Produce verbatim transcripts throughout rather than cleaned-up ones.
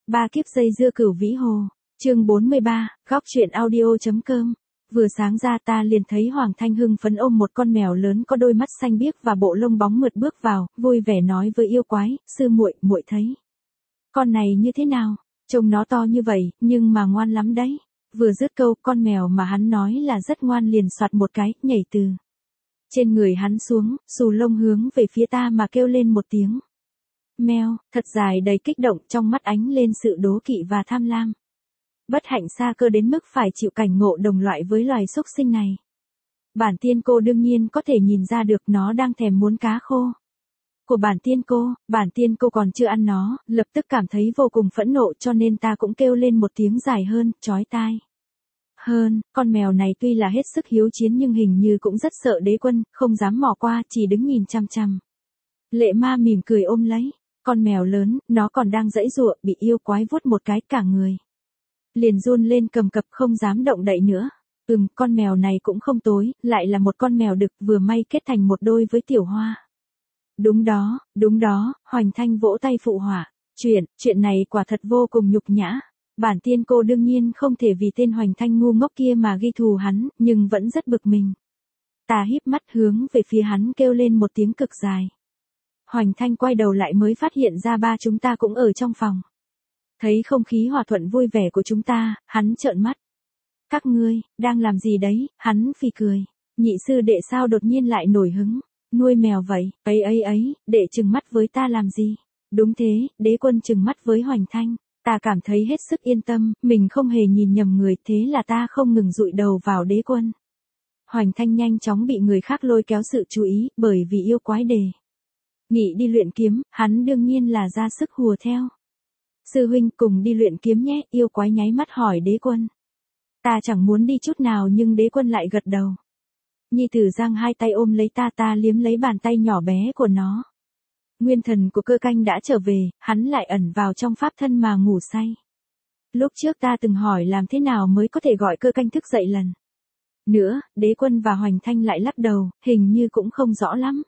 Ba kiếp dây dưa cửu vĩ hồ. Chương bốn mươi ba, góc truyện audio.com. Vừa sáng ra ta liền thấy Hoàng Thanh hưng phấn ôm một con mèo lớn có đôi mắt xanh biếc và bộ lông bóng mượt bước vào, vui vẻ nói với yêu quái, sư muội, muội thấy con này như thế nào? Trông nó to như vậy, nhưng mà ngoan lắm đấy. Vừa dứt câu, con mèo mà hắn nói là rất ngoan liền soạt một cái, nhảy từ trên người hắn xuống, xù lông hướng về phía ta mà kêu lên một tiếng. Meo, thật dài đầy kích động, trong mắt ánh lên sự đố kỵ và tham lam. Bất hạnh xa cơ đến mức phải chịu cảnh ngộ đồng loại với loài súc sinh này. Bản tiên cô đương nhiên có thể nhìn ra được nó đang thèm muốn cá khô của bản tiên cô, bản tiên cô còn chưa ăn nó, lập tức cảm thấy vô cùng phẫn nộ cho nên ta cũng kêu lên một tiếng dài hơn, chói tai hơn. Con mèo này tuy là hết sức hiếu chiến nhưng hình như cũng rất sợ đế quân, không dám mò qua, chỉ đứng nhìn chăm chăm. Lệ ma mỉm cười ôm lấy con mèo lớn, nó còn đang giãy giụa, bị yêu quái vuốt một cái cả người liền run lên cầm cập không dám động đậy nữa. Ừm, con mèo này cũng không tối, lại là một con mèo đực vừa may kết thành một đôi với tiểu hoa. Đúng đó, đúng đó, Hoành Thanh vỗ tay phụ họa. Chuyện, chuyện này quả thật vô cùng nhục nhã. Bản tiên cô đương nhiên không thể vì tên Hoành Thanh ngu ngốc kia mà ghi thù hắn, nhưng vẫn rất bực mình. Ta híp mắt hướng về phía hắn kêu lên một tiếng cực dài. Hoành Thanh quay đầu lại mới phát hiện ra ba chúng ta cũng ở trong phòng. Thấy không khí hòa thuận vui vẻ của chúng ta, hắn trợn mắt. Các ngươi, đang làm gì đấy? Hắn phì cười. Nhị sư đệ sao đột nhiên lại nổi hứng? Nuôi mèo vậy, ấy ấy ấy, đệ trừng mắt với ta làm gì? Đúng thế, đế quân trừng mắt với Hoành Thanh. Ta cảm thấy hết sức yên tâm, mình không hề nhìn nhầm người, thế là ta không ngừng dụi đầu vào đế quân. Hoành Thanh nhanh chóng bị người khác lôi kéo sự chú ý, bởi vì yêu quái đề nghị đi luyện kiếm, hắn đương nhiên là ra sức hùa theo. Sư huynh cùng đi luyện kiếm nhé, yêu quái nháy mắt hỏi đế quân. Ta chẳng muốn đi chút nào nhưng đế quân lại gật đầu. Nhi tử giang hai tay ôm lấy ta ta liếm lấy bàn tay nhỏ bé của nó. Nguyên thần của Cơ Canh đã trở về, hắn lại ẩn vào trong pháp thân mà ngủ say. Lúc trước ta từng hỏi làm thế nào mới có thể gọi Cơ Canh thức dậy lần nữa, đế quân và Hoành Thanh lại lắc đầu, hình như cũng không rõ lắm.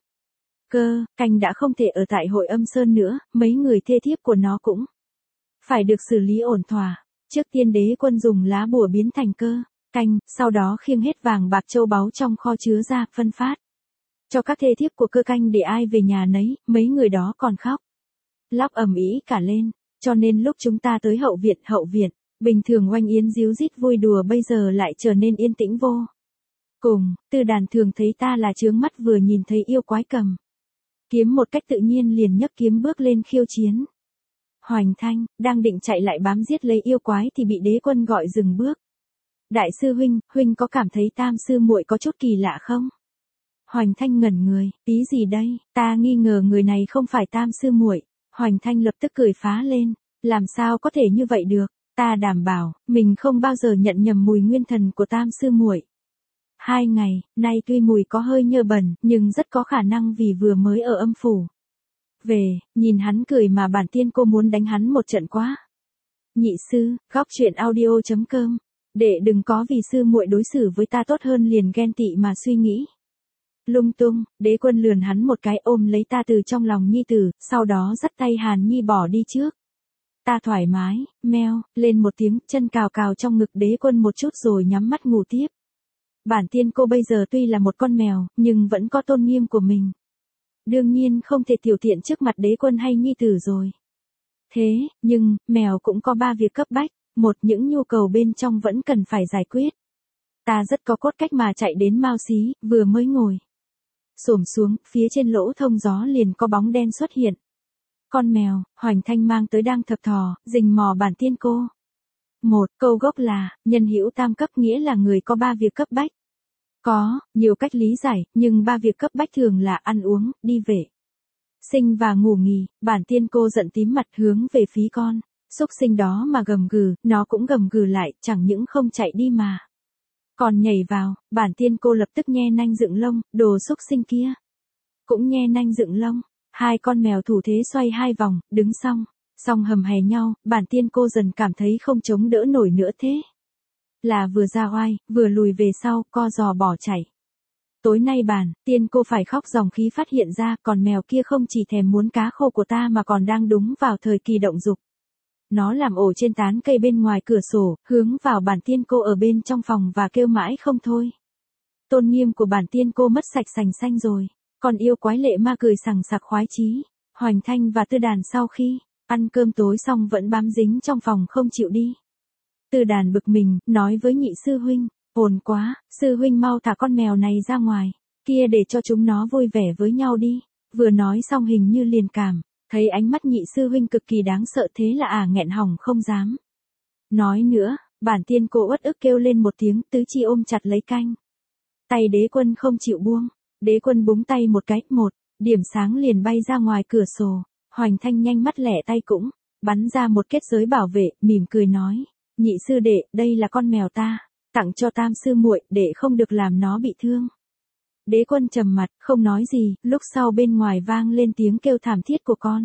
Cơ Canh đã không thể ở tại Hội Âm Sơn nữa, mấy người thê thiếp của nó cũng phải được xử lý ổn thỏa. Trước tiên đế quân dùng lá bùa biến thành Cơ Canh, sau đó khiêng hết vàng bạc châu báu trong kho chứa ra, phân phát cho các thê thiếp của Cơ Canh để ai về nhà nấy, mấy người đó còn khóc lóc ầm ĩ cả lên, cho nên lúc chúng ta tới hậu viện, hậu viện, bình thường oanh yến díu dít vui đùa bây giờ lại trở nên yên tĩnh vô cùng. Tư Đàn thường thấy ta là chướng mắt vừa nhìn thấy yêu quái cầm kiếm một cách tự nhiên liền nhấc kiếm bước lên khiêu chiến. Hoành Thanh, đang định chạy lại bám giết lấy yêu quái thì bị đế quân gọi dừng bước. Đại sư huynh, huynh có cảm thấy tam sư muội có chút kỳ lạ không? Hoành Thanh ngẩn người, ý gì đây, ta nghi ngờ người này không phải tam sư muội. Hoành Thanh lập tức cười phá lên, làm sao có thể như vậy được, ta đảm bảo, mình không bao giờ nhận nhầm mùi nguyên thần của tam sư muội. Hai ngày, nay tuy mùi có hơi nhơ bẩn, nhưng rất có khả năng vì vừa mới ở âm phủ về, nhìn hắn cười mà bản tiên cô muốn đánh hắn một trận quá. Nhị sư, góc truyện audio.com, để đừng có vì sư muội đối xử với ta tốt hơn liền ghen tị mà suy nghĩ lung tung. Đế quân lườn hắn một cái ôm lấy ta từ trong lòng nhi tử, sau đó dắt tay Hàn Nhi bỏ đi trước. Ta thoải mái, meo, lên một tiếng, chân cào cào trong ngực đế quân một chút rồi nhắm mắt ngủ tiếp. Bản tiên cô bây giờ tuy là một con mèo, nhưng vẫn có tôn nghiêm của mình. Đương nhiên không thể tiểu tiện trước mặt đế quân hay nhi tử rồi. Thế, nhưng, mèo cũng có ba việc cấp bách, một những nhu cầu bên trong vẫn cần phải giải quyết. Ta rất có cốt cách mà chạy đến Mao Xí, vừa mới ngồi xổm xuống, phía trên lỗ thông gió liền có bóng đen xuất hiện. Con mèo, Hoành Thanh mang tới đang thập thò, rình mò bản tiên cô. Một, câu gốc là, nhân hữu tam cấp nghĩa là người có ba việc cấp bách. Có, nhiều cách lý giải, nhưng ba việc cấp bách thường là ăn uống, đi vệ sinh và ngủ nghỉ. Bản tiên cô giận tím mặt hướng về phía con xúc sinh đó mà gầm gừ, nó cũng gầm gừ lại, chẳng những không chạy đi mà còn nhảy vào. Bản tiên cô lập tức nhe nanh dựng lông, đồ xúc sinh kia cũng nhe nanh dựng lông. Hai con mèo thủ thế xoay hai vòng, đứng xong song hầm hè nhau. Bản tiên cô dần cảm thấy không chống đỡ nổi nữa, thế là vừa ra oai, vừa lùi về sau, co giò bỏ chạy. Tối nay bản tiên cô phải khóc dòng khí phát hiện ra, còn mèo kia không chỉ thèm muốn cá khô của ta mà còn đang đúng vào thời kỳ động dục. Nó làm ổ trên tán cây bên ngoài cửa sổ, hướng vào bản tiên cô ở bên trong phòng và kêu mãi không thôi. Tôn nghiêm của bản tiên cô mất sạch sành xanh rồi. Còn yêu quái Lệ Ma cười sằng sặc khoái chí. Hoành Thanh và Tư Đàn sau khi ăn cơm tối xong vẫn bám dính trong phòng không chịu đi. Tư Đàn bực mình, nói với nhị sư huynh, ồn quá, sư huynh mau thả con mèo này ra ngoài, kia để cho chúng nó vui vẻ với nhau đi. Vừa nói xong hình như liền cảm, thấy ánh mắt nhị sư huynh cực kỳ đáng sợ thế là ả nghẹn họng không dám. Nói nữa, bản tiên cô uất ức kêu lên một tiếng, tứ chi ôm chặt lấy canh. Tay Đế Quân không chịu buông, Đế Quân búng tay một cái, một điểm sáng liền bay ra ngoài cửa sổ. Hoành Thanh nhanh mắt lẻ tay cũng bắn ra một kết giới bảo vệ, mỉm cười nói, nhị sư đệ, đây là con mèo ta, tặng cho tam sư muội, để không được làm nó bị thương. Đế Quân trầm mặt, không nói gì, lúc sau bên ngoài vang lên tiếng kêu thảm thiết của con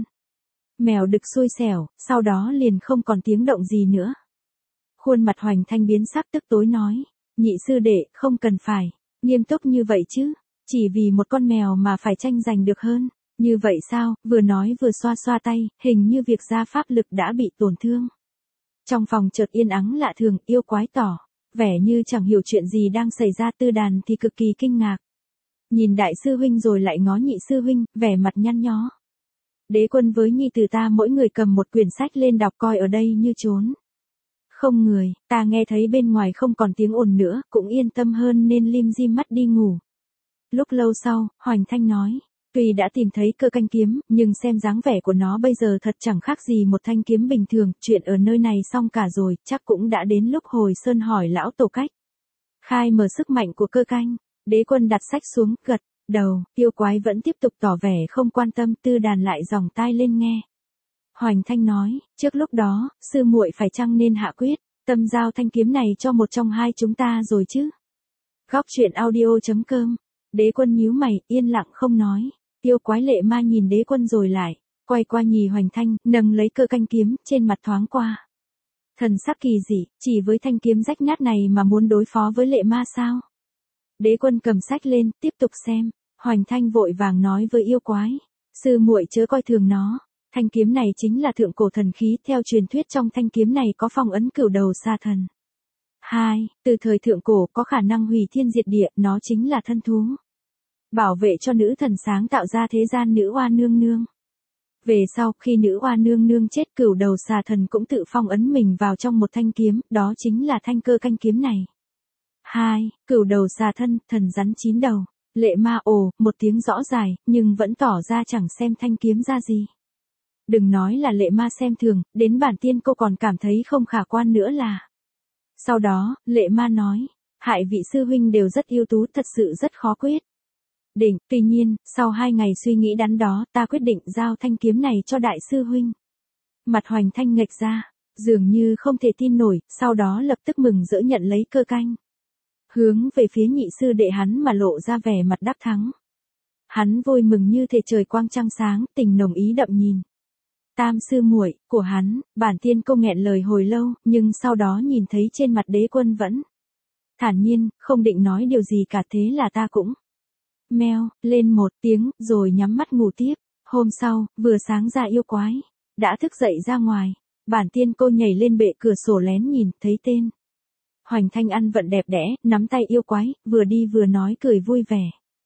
mèo đực xui xẻo, sau đó liền không còn tiếng động gì nữa. Khuôn mặt Hoành Thanh biến sắc tức tối nói, nhị sư đệ, không cần phải nghiêm túc như vậy chứ, chỉ vì một con mèo mà phải tranh giành được hơn, như vậy sao? Vừa nói vừa xoa xoa tay, hình như việc gia pháp lực đã bị tổn thương. Trong phòng chợt yên ắng lạ thường, yêu quái tỏ vẻ như chẳng hiểu chuyện gì đang xảy ra. Tư Đàn thì cực kỳ kinh ngạc, nhìn đại sư huynh rồi lại ngó nhị sư huynh, vẻ mặt nhăn nhó. Đế Quân với nhi tử ta mỗi người cầm một quyển sách lên đọc coi ở đây như trốn không người, ta nghe thấy bên ngoài không còn tiếng ồn nữa, cũng yên tâm hơn nên lim dim mắt đi ngủ. Lúc lâu sau, Hoành Thanh nói, tuy đã tìm thấy cơ canh kiếm, nhưng xem dáng vẻ của nó bây giờ thật chẳng khác gì một thanh kiếm bình thường, chuyện ở nơi này xong cả rồi, chắc cũng đã đến lúc hồi sơn hỏi lão tổ cách khai mở sức mạnh của cơ canh. Đế Quân đặt sách xuống, gật đầu, yêu quái vẫn tiếp tục tỏ vẻ không quan tâm. Tư Đàn lại giòng tai lên nghe. Hoành Thanh nói, trước lúc đó, sư muội phải chăng nên hạ quyết tâm giao thanh kiếm này cho một trong hai chúng ta rồi chứ? Góc truyện audio chấm com. Đế Quân nhíu mày, yên lặng không nói. Yêu quái Lệ Ma nhìn Đế Quân rồi lại quay qua nhì Hoành Thanh, nâng lấy cơ canh kiếm, trên mặt thoáng qua thần sắc kỳ dị, chỉ với thanh kiếm rách nát này mà muốn đối phó với Lệ Ma sao? Đế Quân cầm sách lên, tiếp tục xem. Hoành Thanh vội vàng nói với yêu quái, sư muội chớ coi thường nó. Thanh kiếm này chính là thượng cổ thần khí, theo truyền thuyết trong thanh kiếm này có phong ấn cửu đầu sa thần. Hai, từ thời thượng cổ có khả năng hủy thiên diệt địa, nó chính là thân thú bảo vệ cho nữ thần sáng tạo ra thế gian nữ oa nương nương. Về sau, khi nữ oa nương nương chết, cửu đầu xà thần cũng tự phong ấn mình vào trong một thanh kiếm, đó chính là thanh cơ canh kiếm này. Hai, cửu đầu xà thân, thần rắn chín đầu. Lệ Ma ồ, một tiếng rõ dài, nhưng vẫn tỏ ra chẳng xem thanh kiếm ra gì. Đừng nói là Lệ Ma xem thường, đến bản tiên cô còn cảm thấy không khả quan nữa là. Sau đó, Lệ Ma nói, hại vị sư huynh đều rất ưu tú, thật sự rất khó quyết định. Tuy nhiên, sau hai ngày suy nghĩ đắn đo, ta quyết định giao thanh kiếm này cho đại sư huynh. Mặt Hoành Thanh nghệch ra, dường như không thể tin nổi, sau đó lập tức mừng rỡ nhận lấy cơ canh. Hướng về phía nhị sư đệ hắn mà lộ ra vẻ mặt đắc thắng. Hắn vui mừng như thể trời quang trăng sáng, tình nồng ý đậm nhìn. Tam sư muội của hắn, bản tiên cô nghẹn lời hồi lâu, nhưng sau đó nhìn thấy trên mặt Đế Quân vẫn thản nhiên, không định nói điều gì cả, thế là ta cũng meo lên một tiếng, rồi nhắm mắt ngủ tiếp. Hôm sau, vừa sáng ra yêu quái đã thức dậy ra ngoài. Bản tiên cô nhảy lên bệ cửa sổ lén nhìn, thấy tên Hoành Thanh ăn vận đẹp đẽ, nắm tay yêu quái, vừa đi vừa nói cười vui vẻ.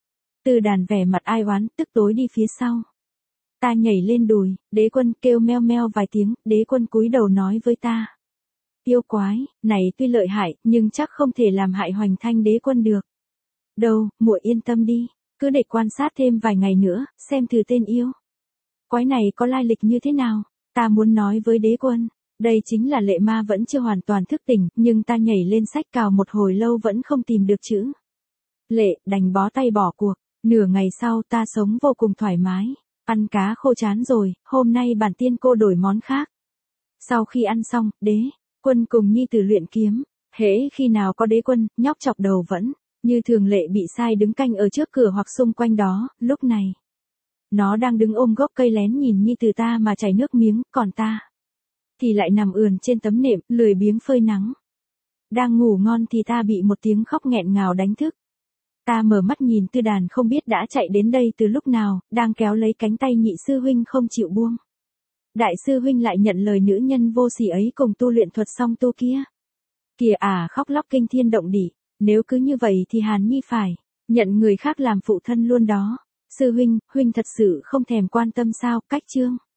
Tư Đàn vẻ mặt ai oán, tức tối đi phía sau. Ta nhảy lên đùi, Đế Quân kêu meo meo vài tiếng, Đế Quân cúi đầu nói với ta. Yêu quái, này tuy lợi hại, nhưng chắc không thể làm hại Hoành Thanh Đế Quân được. Đâu, muội yên tâm đi, cứ để quan sát thêm vài ngày nữa, xem thử tên yêu quái này có lai lịch như thế nào. Ta muốn nói với Đế Quân, đây chính là Lệ Ma vẫn chưa hoàn toàn thức tỉnh, nhưng ta nhảy lên sách cào một hồi lâu vẫn không tìm được chữ Lệ, đành bó tay bỏ cuộc. Nửa ngày sau ta sống vô cùng thoải mái, ăn cá khô chán rồi, hôm nay bản tiên cô đổi món khác. Sau khi ăn xong, Đế Quân cùng nhi tử luyện kiếm, hễ khi nào có Đế Quân, nhóc chọc đầu vẫn như thường lệ bị sai đứng canh ở trước cửa hoặc xung quanh đó. Lúc này, nó đang đứng ôm gốc cây lén nhìn nhi tử ta mà chảy nước miếng, còn ta thì lại nằm ườn trên tấm nệm, lười biếng phơi nắng. Đang ngủ ngon thì ta bị một tiếng khóc nghẹn ngào đánh thức. Ta mở mắt nhìn Tư Đàn không biết đã chạy đến đây từ lúc nào, đang kéo lấy cánh tay nhị sư huynh không chịu buông. đại sư huynh lại nhận lời nữ nhân vô sỉ ấy cùng tu luyện thuật song tu kia. Kìa à, khóc lóc kinh thiên động địa, nếu cứ như vậy thì Hàn Nhi phải nhận người khác làm phụ thân luôn đó. Sư huynh, huynh thật sự không thèm quan tâm sao? Cách chương